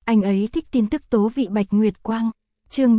Anh ấy thích tin tức tố vị Bạch Nguyệt Quang. Chương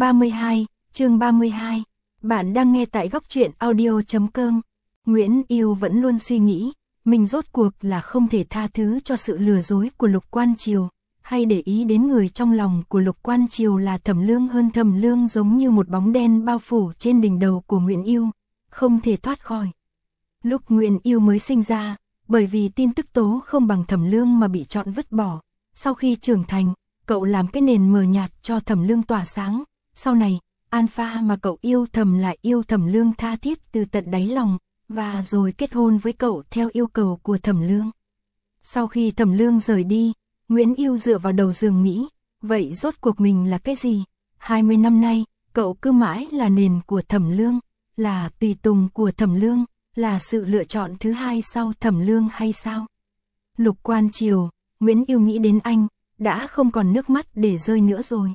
32. Bạn đang nghe tại góc truyện audio.com. Nguyễn Yêu vẫn luôn suy nghĩ, mình rốt cuộc là không thể tha thứ cho sự lừa dối của Lục Quan Triều, hay để ý đến người trong lòng của Lục Quan Triều là Thẩm Lương hơn. Thẩm Lương giống như một bóng đen bao phủ trên đỉnh đầu của Nguyễn Yêu, không thể thoát khỏi. Lúc Nguyễn Yêu mới sinh ra, bởi vì tin tức tố không bằng Thẩm Lương mà bị chọn vứt bỏ. Sau khi trưởng thành, cậu làm cái nền mờ nhạt cho Thẩm Lương tỏa sáng. Sau này, Alpha mà cậu yêu thầm lại yêu Thẩm Lương tha thiết từ tận đáy lòng, và rồi kết hôn với cậu theo yêu cầu của Thẩm Lương. Sau khi Thẩm Lương rời đi, Nguyễn Yêu dựa vào đầu giường nghĩ, vậy rốt cuộc mình là cái gì? 20 năm nay, cậu cứ mãi là nền của Thẩm Lương, là tùy tùng của Thẩm Lương, là sự lựa chọn thứ hai sau Thẩm Lương hay sao? Lục Quan Triều, Nguyễn Yêu nghĩ đến anh, đã không còn nước mắt để rơi nữa rồi.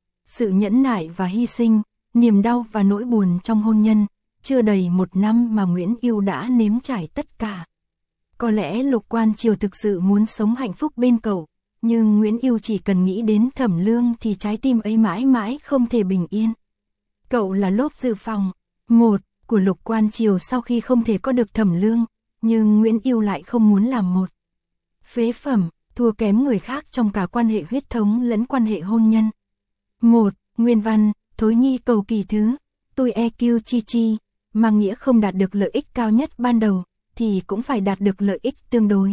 Sự nhẫn nại và hy sinh, niềm đau và nỗi buồn trong hôn nhân, chưa đầy 1 năm mà Nguyễn Yêu đã nếm trải tất cả. Có lẽ Lục Quan Triều thực sự muốn sống hạnh phúc bên cậu, nhưng Nguyễn Yêu chỉ cần nghĩ đến Thẩm Lương thì trái tim ấy mãi mãi không thể bình yên. Cậu là lốp dự phòng 1 của Lục Quan Triều sau khi không thể có được Thẩm Lương, nhưng Nguyễn Yêu lại không muốn làm một phế phẩm, thua kém người khác trong cả quan hệ huyết thống lẫn quan hệ hôn nhân. 1. Nguyên văn, Thối Nhi cầu kỳ thứ, tôi EQ chi chi, mang nghĩa không đạt được lợi ích cao nhất ban đầu, thì cũng phải đạt được lợi ích tương đối.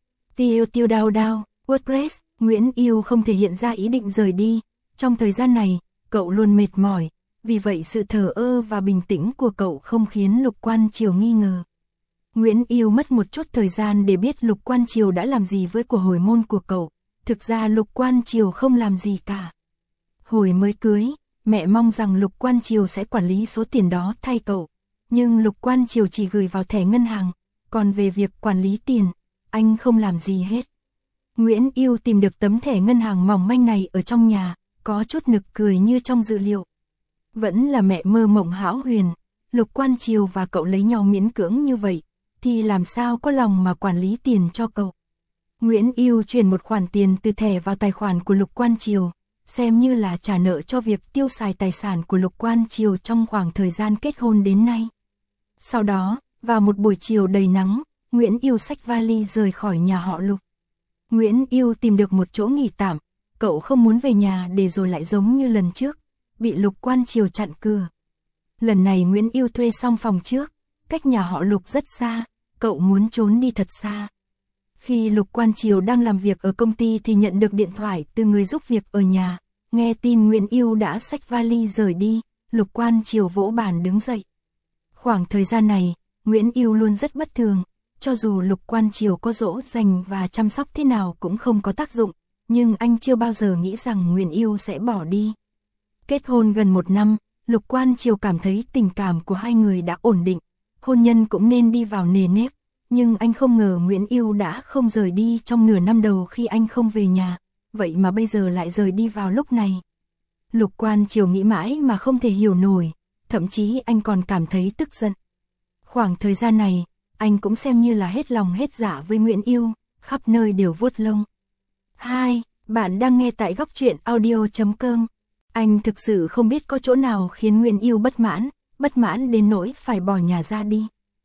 Tiêu đao đao, WordPress, Nguyễn Yêu không thể hiện ra ý định rời đi. Trong thời gian này, cậu luôn mệt mỏi, vì vậy sự thờ ơ và bình tĩnh của cậu không khiến Lục Quan Triều nghi ngờ. Nguyễn Yêu mất một chút thời gian để biết Lục Quan Triều đã làm gì với của hồi môn của cậu. Thực ra Lục Quan Triều không làm gì cả. Hồi mới cưới, mẹ mong rằng Lục Quan Triều sẽ quản lý số tiền đó thay cậu. Nhưng Lục Quan Triều chỉ gửi vào thẻ ngân hàng, còn về việc quản lý tiền, anh không làm gì hết. Nguyễn Yêu tìm được tấm thẻ ngân hàng mỏng manh này ở trong nhà, có chút nực cười như trong dự liệu. Vẫn là mẹ mơ mộng hão huyền, Lục Quan Triều và cậu lấy nhau miễn cưỡng như vậy, thì làm sao có lòng mà quản lý tiền cho cậu. Nguyễn Yêu chuyển một khoản tiền từ thẻ vào tài khoản của Lục Quan Triều, xem như là trả nợ cho việc tiêu xài tài sản của Lục Quan Triều trong khoảng thời gian kết hôn đến nay. Sau đó, vào một buổi chiều đầy nắng, Nguyễn Yêu xách vali rời khỏi nhà họ Lục. Nguyễn Yêu tìm được một chỗ nghỉ tạm, cậu không muốn về nhà để rồi lại giống như lần trước, bị Lục Quan Triều chặn cửa. Lần này Nguyễn Yêu thuê xong phòng trước, cách nhà họ Lục rất xa, cậu muốn trốn đi thật xa. Khi Lục Quan Triều đang làm việc ở công ty thì nhận được điện thoại từ người giúp việc ở nhà, nghe tin Nguyễn Yêu đã xách vali rời đi, Lục Quan Triều vỗ bàn đứng dậy. Khoảng thời gian này, Nguyễn Yêu luôn rất bất thường, cho dù Lục Quan Triều có dỗ dành và chăm sóc thế nào cũng không có tác dụng, nhưng anh chưa bao giờ nghĩ rằng Nguyễn Yêu sẽ bỏ đi. Kết hôn gần 1 năm, Lục Quan Triều cảm thấy tình cảm của hai người đã ổn định, hôn nhân cũng nên đi vào nề nếp, nhưng anh không ngờ Nguyễn Yêu đã không rời đi trong nửa năm đầu khi anh không về nhà, vậy mà bây giờ lại rời đi vào lúc này. Lục Quan Triều nghĩ mãi mà không thể hiểu nổi, thậm chí anh còn cảm thấy tức giận. Khoảng thời gian này, anh cũng xem như là hết lòng hết dạ với Nguyễn Yêu, khắp nơi đều vuốt lông. 2. Bạn đang nghe tại góc truyện audio.com. Anh thực sự không biết có chỗ nào khiến Nguyễn Yêu bất mãn đến nỗi phải bỏ nhà ra đi.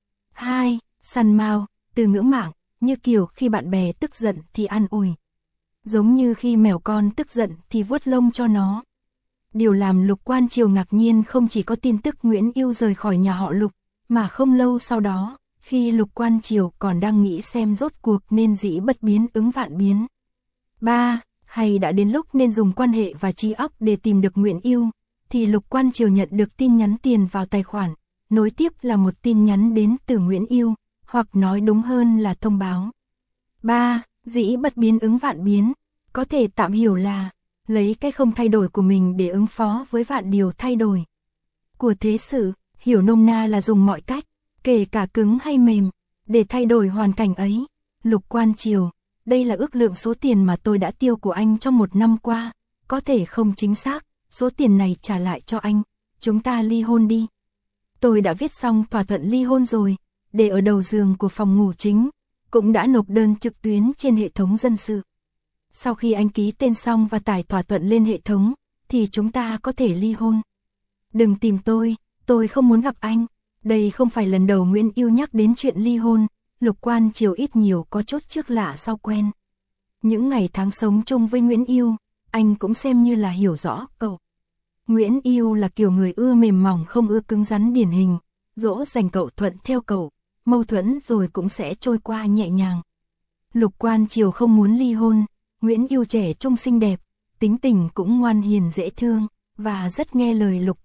2. Săn mao, từ ngữ mạng, như kiểu khi bạn bè tức giận thì an ủi. Giống như khi mèo con tức giận thì vuốt lông cho nó. Điều làm Lục Quan Triều ngạc nhiên không chỉ có tin tức Nguyễn Yêu rời khỏi nhà họ Lục, mà không lâu sau đó, khi Lục Quan Triều còn đang nghĩ xem rốt cuộc nên dĩ bất biến ứng vạn biến. 3. Hay đã đến lúc nên dùng quan hệ và trí óc để tìm được Nguyễn Yêu, thì Lục Quan Triều nhận được tin nhắn tiền vào tài khoản, nối tiếp là một tin nhắn đến từ Nguyễn Yêu, hoặc nói đúng hơn là thông báo. 3. Dĩ bất biến ứng vạn biến, có thể tạm hiểu là lấy cái không thay đổi của mình để ứng phó với vạn điều thay đổi của thế sự, hiểu nôm na là dùng mọi cách, kể cả cứng hay mềm, để thay đổi hoàn cảnh ấy. Lục Quan Triều, đây là ước lượng số tiền mà tôi đã tiêu của anh trong 1 năm qua, có thể không chính xác, số tiền này trả lại cho anh, chúng ta ly hôn đi. Tôi đã viết xong thỏa thuận ly hôn rồi, để ở đầu giường của phòng ngủ chính, cũng đã nộp đơn trực tuyến trên hệ thống dân sự. Sau khi anh ký tên xong và tải thỏa thuận lên hệ thống, thì chúng ta có thể ly hôn. Đừng tìm tôi không muốn gặp anh. Đây không phải lần đầu Nguyễn Yêu nhắc đến chuyện ly hôn, Lục Quan Triều ít nhiều có chút trước lạ sau quen. Những ngày tháng sống chung với Nguyễn Yêu, anh cũng xem như là hiểu rõ cậu. Nguyễn Yêu là kiểu người ưa mềm mỏng không ưa cứng rắn điển hình, dỗ dành cậu thuận theo cậu, mâu thuẫn rồi cũng sẽ trôi qua nhẹ nhàng. Lục Quan Triều không muốn ly hôn, Nguyễn Yêu trẻ trung xinh đẹp, tính tình cũng ngoan hiền dễ thương, và rất nghe lời Lục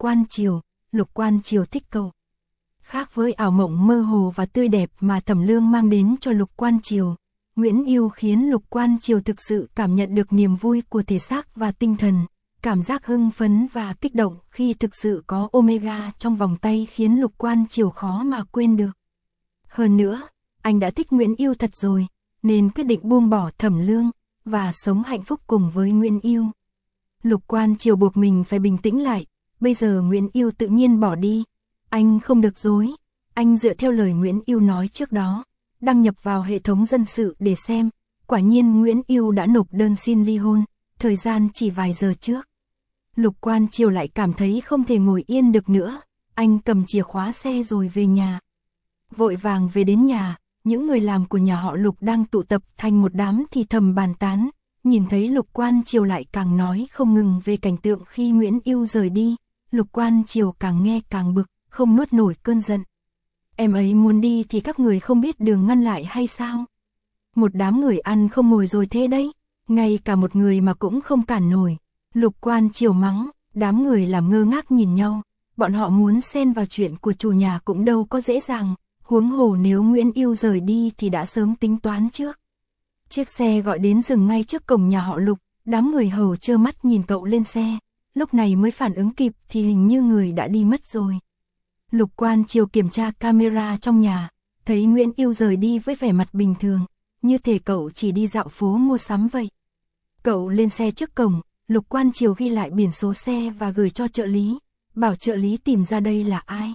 Quan Triều thích cậu. Khác với ảo mộng mơ hồ và tươi đẹp mà Thẩm Lương mang đến cho Lục Quan Triều, Nguyễn Yêu khiến Lục Quan Triều thực sự cảm nhận được niềm vui của thể xác và tinh thần, cảm giác hưng phấn và kích động khi thực sự có Omega trong vòng tay khiến Lục Quan Triều khó mà quên được. Hơn nữa, anh đã thích Nguyễn Yêu thật rồi, nên quyết định buông bỏ Thẩm Lương và sống hạnh phúc cùng với Nguyễn Yêu. Lục Quan Triều buộc mình phải bình tĩnh lại, bây giờ Nguyễn Yêu tự nhiên bỏ đi, anh không được dối, anh dựa theo lời Nguyễn Yêu nói trước đó, đăng nhập vào hệ thống dân sự để xem, quả nhiên Nguyễn Yêu đã nộp đơn xin ly hôn, thời gian chỉ vài giờ trước. Lục Quan Triều lại cảm thấy không thể ngồi yên được nữa, anh cầm chìa khóa xe rồi về nhà. Vội vàng về đến nhà, những người làm của nhà họ Lục đang tụ tập thành một đám thì thầm bàn tán, nhìn thấy Lục Quan Triều lại càng nói không ngừng về cảnh tượng khi Nguyễn Yêu rời đi, Lục Quan Triều càng nghe càng bực, không nuốt nổi cơn giận. Em ấy muốn đi thì các người không biết đường ngăn lại hay sao? Một đám người ăn không ngồi rồi thế đấy, ngay cả một người mà cũng không cản nổi. Lục Quan Triều mắng, đám người làm ngơ ngác nhìn nhau, bọn họ muốn xen vào chuyện của chủ nhà cũng đâu có dễ dàng, huống hồ nếu Nguyễn Yêu rời đi thì đã sớm tính toán trước. Chiếc xe gọi đến dừng ngay trước cổng nhà họ Lục, đám người hầu trơ mắt nhìn cậu lên xe, lúc này mới phản ứng kịp thì hình như người đã đi mất rồi. Lục Quan Triều kiểm tra camera trong nhà, thấy Nguyễn Yêu rời đi với vẻ mặt bình thường, như thể cậu chỉ đi dạo phố mua sắm vậy. Cậu lên xe trước cổng, Lục Quan Triều ghi lại biển số xe và gửi cho trợ lý, bảo trợ lý tìm ra đây là ai.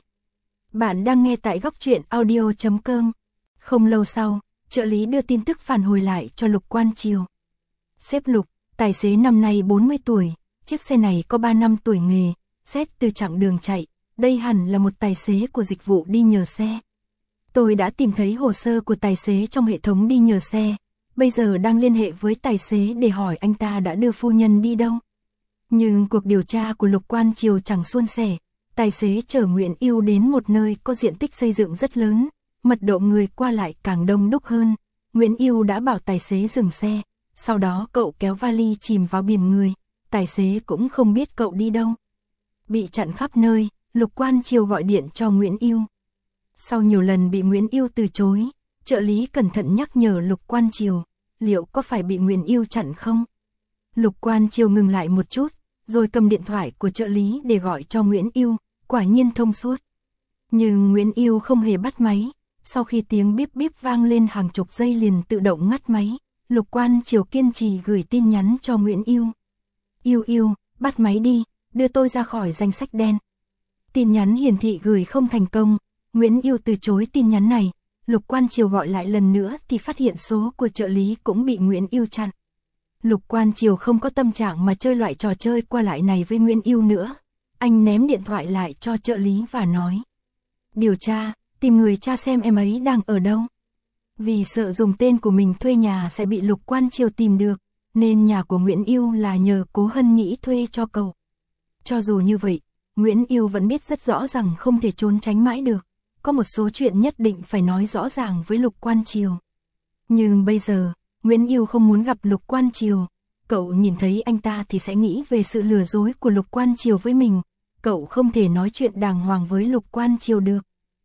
Bạn đang nghe tại góc truyện audio.com. Không lâu sau, trợ lý đưa tin tức phản hồi lại cho Lục Quan Triều. Sếp Lục, tài xế năm nay 40 tuổi, chiếc xe này có 3 năm tuổi nghề, xét từ chặng đường chạy, đây hẳn là một tài xế của dịch vụ đi nhờ xe. Tôi đã tìm thấy hồ sơ của tài xế trong hệ thống đi nhờ xe, bây giờ đang liên hệ với tài xế để hỏi anh ta đã đưa phu nhân đi đâu. Nhưng cuộc điều tra của Lục Quan Triều chẳng suôn sẻ, tài xế chở Nguyễn Yêu đến một nơi có diện tích xây dựng rất lớn, mật độ người qua lại càng đông đúc hơn. Nguyễn Yêu đã bảo tài xế dừng xe, sau đó cậu kéo vali chìm vào biển người, tài xế cũng không biết cậu đi đâu. Bị chặn khắp nơi, Lục Quan Triều gọi điện cho Nguyễn Yêu. Sau nhiều lần bị Nguyễn Yêu từ chối, trợ lý cẩn thận nhắc nhở Lục Quan Triều, liệu có phải bị Nguyễn Yêu chặn không? Lục Quan Triều ngừng lại một chút, rồi cầm điện thoại của trợ lý để gọi cho Nguyễn Yêu, quả nhiên thông suốt. Nhưng Nguyễn Yêu không hề bắt máy, sau khi tiếng bíp bíp vang lên hàng chục giây liền tự động ngắt máy, Lục Quan Triều kiên trì gửi tin nhắn cho Nguyễn Yêu. Yêu, bắt máy đi, đưa tôi ra khỏi danh sách đen. Tin nhắn hiển thị gửi không thành công, Nguyễn Yêu từ chối tin nhắn này, Lục Quan Triều gọi lại lần nữa thì phát hiện số của trợ lý cũng bị Nguyễn Yêu chặn. Lục Quan Triều không có tâm trạng mà chơi loại trò chơi qua lại này với Nguyễn Yêu nữa. Anh ném điện thoại lại cho trợ lý và nói. Điều tra, tìm người tra xem em ấy đang ở đâu. Vì sợ dùng tên của mình thuê nhà sẽ bị Lục Quan Triều tìm được, nên nhà của Nguyễn Yêu là nhờ Cố Hân Nhĩ thuê cho cậu. Cho dù như vậy, Nguyễn Yêu vẫn biết rất rõ rằng không thể trốn tránh mãi được. Có một số chuyện nhất định phải nói rõ ràng với Lục Quan Triều. Nhưng bây giờ, Nguyễn Yêu không muốn gặp Lục Quan Triều. Cậu nhìn thấy anh ta thì sẽ nghĩ về sự lừa dối của Lục Quan Triều với mình. Cậu không thể nói chuyện đàng hoàng với Lục Quan Triều được.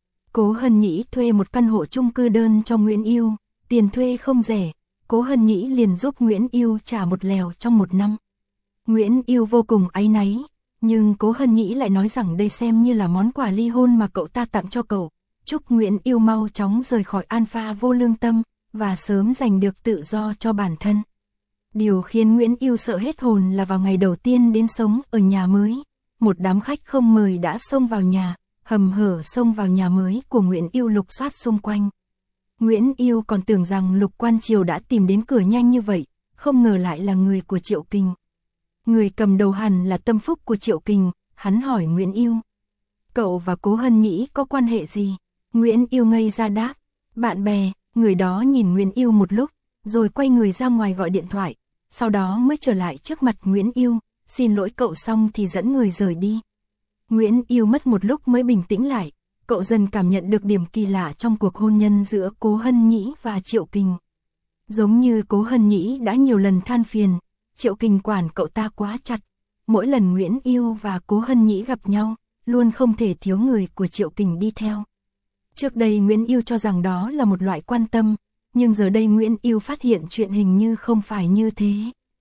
Cố Hân Nhĩ thuê một căn hộ chung cư đơn cho Nguyễn Yêu. Tiền thuê không rẻ. Cố Hân Nhĩ liền giúp Nguyễn Yêu trả một lèo trong 1 năm. Nguyễn Yêu vô cùng áy náy. Nhưng Cố Hân Nhĩ lại nói rằng đây xem như là món quà ly hôn mà cậu ta tặng cho cậu. Chúc Nguyễn Yêu mau chóng rời khỏi Alpha vô lương tâm, và sớm giành được tự do cho bản thân. Điều khiến Nguyễn Yêu sợ hết hồn là vào ngày đầu tiên đến sống ở nhà mới, một đám khách không mời đã xông vào nhà, hầm hở xông vào nhà mới của Nguyễn Yêu lục soát xung quanh. Nguyễn Yêu còn tưởng rằng Lục Quan Triều đã tìm đến cửa nhanh như vậy, không ngờ lại là người của Triệu Kình. Người cầm đầu hẳn là tâm phúc của Triệu Kình, hắn hỏi Nguyễn Yêu. Cậu và Cố Hân Nhĩ có quan hệ gì? Nguyễn Yêu ngây ra đáp, bạn bè. Người đó nhìn Nguyễn Yêu một lúc, rồi quay người ra ngoài gọi điện thoại, sau đó mới trở lại trước mặt Nguyễn Yêu, xin lỗi cậu xong thì dẫn người rời đi. Nguyễn Yêu mất một lúc mới bình tĩnh lại, cậu dần cảm nhận được điểm kỳ lạ trong cuộc hôn nhân giữa Cố Hân Nhĩ và Triệu Kình. Giống như Cố Hân Nhĩ đã nhiều lần than phiền, Triệu Kình quản cậu ta quá chặt. Mỗi lần Nguyễn Yêu và Cố Hân Nhĩ gặp nhau, luôn không thể thiếu người của Triệu Kình đi theo. Trước đây Nguyễn Yêu cho rằng đó là một loại quan tâm, nhưng giờ đây Nguyễn Yêu phát hiện chuyện hình như không phải như thế.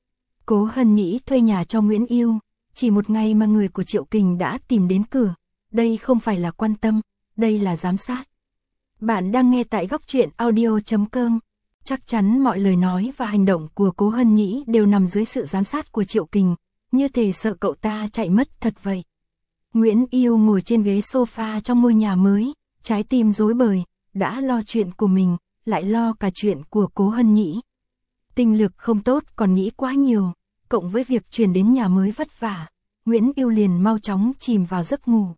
Cố Hân Nhĩ thuê nhà cho Nguyễn Yêu, chỉ một ngày mà người của Triệu Kình đã tìm đến cửa. Đây không phải là quan tâm, đây là giám sát. Bạn đang nghe tại góc truyện audio.com. Chắc chắn mọi lời nói và hành động của Cố Hân Nhĩ đều nằm dưới sự giám sát của Triệu Kình, như thể sợ cậu ta chạy mất thật vậy. Nguyễn Yêu ngồi trên ghế sofa trong ngôi nhà mới, trái tim rối bời, đã lo chuyện của mình, lại lo cả chuyện của Cố Hân Nhĩ. Tinh lực không tốt còn nghĩ quá nhiều, cộng với việc chuyển đến nhà mới vất vả, Nguyễn Yêu liền mau chóng chìm vào giấc ngủ.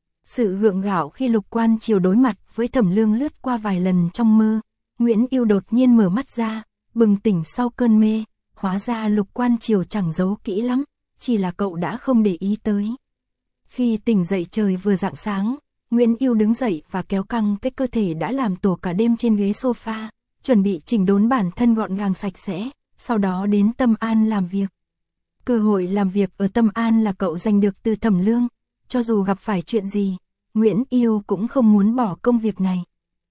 Sự gượng gạo khi Lục Quan Triều đối mặt với Thẩm Lương lướt qua vài lần trong mơ, Nguyễn Yêu đột nhiên mở mắt ra, bừng tỉnh sau cơn mê, hóa ra Lục Quan Triều chẳng giấu kỹ lắm, chỉ là cậu đã không để ý tới. Khi tỉnh dậy trời vừa rạng sáng, Nguyễn Yêu đứng dậy và kéo căng cái cơ thể đã làm tổ cả đêm trên ghế sofa, chuẩn bị chỉnh đốn bản thân gọn gàng sạch sẽ, sau đó đến Tâm An làm việc. Cơ hội làm việc ở Tâm An là cậu giành được từ Thẩm Lương, cho dù gặp phải chuyện gì, Nguyễn Yêu cũng không muốn bỏ công việc này.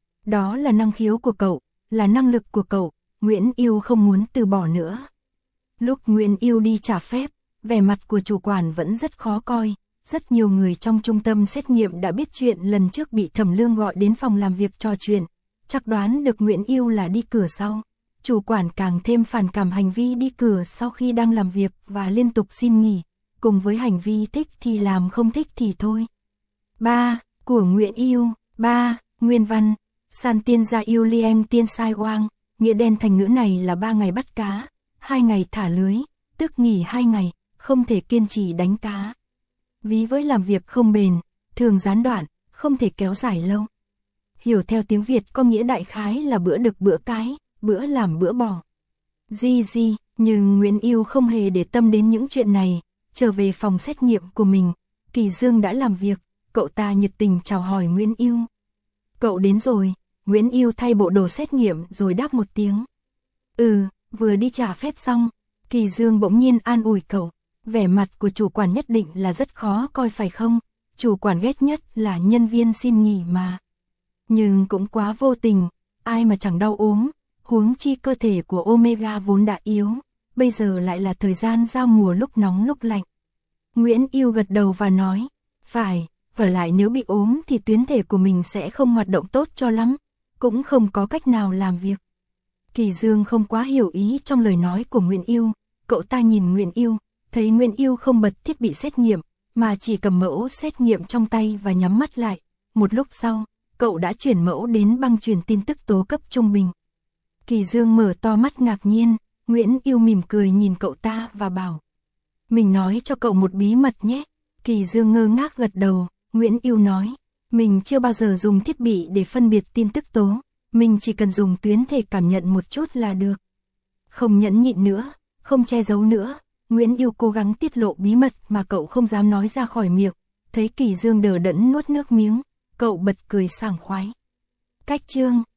Đó là năng khiếu của cậu, là năng lực của cậu, Nguyễn Yêu không muốn từ bỏ nữa. Lúc Nguyễn Yêu đi trả phép, vẻ mặt của chủ quản vẫn rất khó coi. Rất nhiều người trong trung tâm xét nghiệm đã biết chuyện lần trước bị Thẩm Lương gọi đến phòng làm việc trò chuyện, chắc đoán được Nguyễn Yêu là đi cửa sau. Chủ quản càng thêm phản cảm hành vi đi cửa sau khi đang làm việc và liên tục xin nghỉ, cùng với hành vi thích thì làm không thích thì thôi. 3. Của Nguyễn Yêu. 3. Nguyên văn. San tiên gia yêu lieng tiên sai oang, nghĩa đen thành ngữ này là 3 ngày bắt cá, 2 ngày thả lưới, tức nghỉ 2 ngày, không thể kiên trì đánh cá. Ví với làm việc không bền, thường gián đoạn, không thể kéo dài lâu. Hiểu theo tiếng Việt có nghĩa đại khái là bữa đực bữa cái, bữa làm bữa bỏ. Nhưng Nguyễn Yêu không hề để tâm đến những chuyện này, trở về phòng xét nghiệm của mình, Kỳ Dương đã làm việc, cậu ta nhiệt tình chào hỏi Nguyễn Yêu. Cậu đến rồi, Nguyễn Yêu thay bộ đồ xét nghiệm rồi đáp một tiếng. Vừa đi trả phép xong, Kỳ Dương bỗng nhiên an ủi cậu. Vẻ mặt của chủ quản nhất định là rất khó coi phải không? Chủ quản ghét nhất là nhân viên xin nghỉ mà. Nhưng cũng quá vô tình, ai mà chẳng đau ốm, huống chi cơ thể của Omega vốn đã yếu, bây giờ lại là thời gian giao mùa lúc nóng lúc lạnh. Nguyễn Yêu gật đầu và nói, phải, vả lại nếu bị ốm thì tuyến thể của mình sẽ không hoạt động tốt cho lắm, cũng không có cách nào làm việc. Kỳ Dương không quá hiểu ý trong lời nói của Nguyễn Yêu, cậu ta nhìn Nguyễn Yêu, thấy Nguyễn Yêu không bật thiết bị xét nghiệm, mà chỉ cầm mẫu xét nghiệm trong tay và nhắm mắt lại. Một lúc sau, cậu đã chuyển mẫu đến băng truyền tin tức tố cấp trung bình. Kỳ Dương mở to mắt ngạc nhiên, Nguyễn Yêu mỉm cười nhìn cậu ta và bảo. Mình nói cho cậu một bí mật nhé. Kỳ Dương ngơ ngác gật đầu, Nguyễn Yêu nói. Mình chưa bao giờ dùng thiết bị để phân biệt tin tức tố, mình chỉ cần dùng tuyến thể cảm nhận một chút là được. Không nhẫn nhịn nữa, không che giấu nữa. Nguyễn Yêu cố gắng tiết lộ bí mật mà cậu không dám nói ra khỏi miệng, thấy Kỳ Dương đờ đẫn nuốt nước miếng, cậu bật cười sảng khoái. Cách chương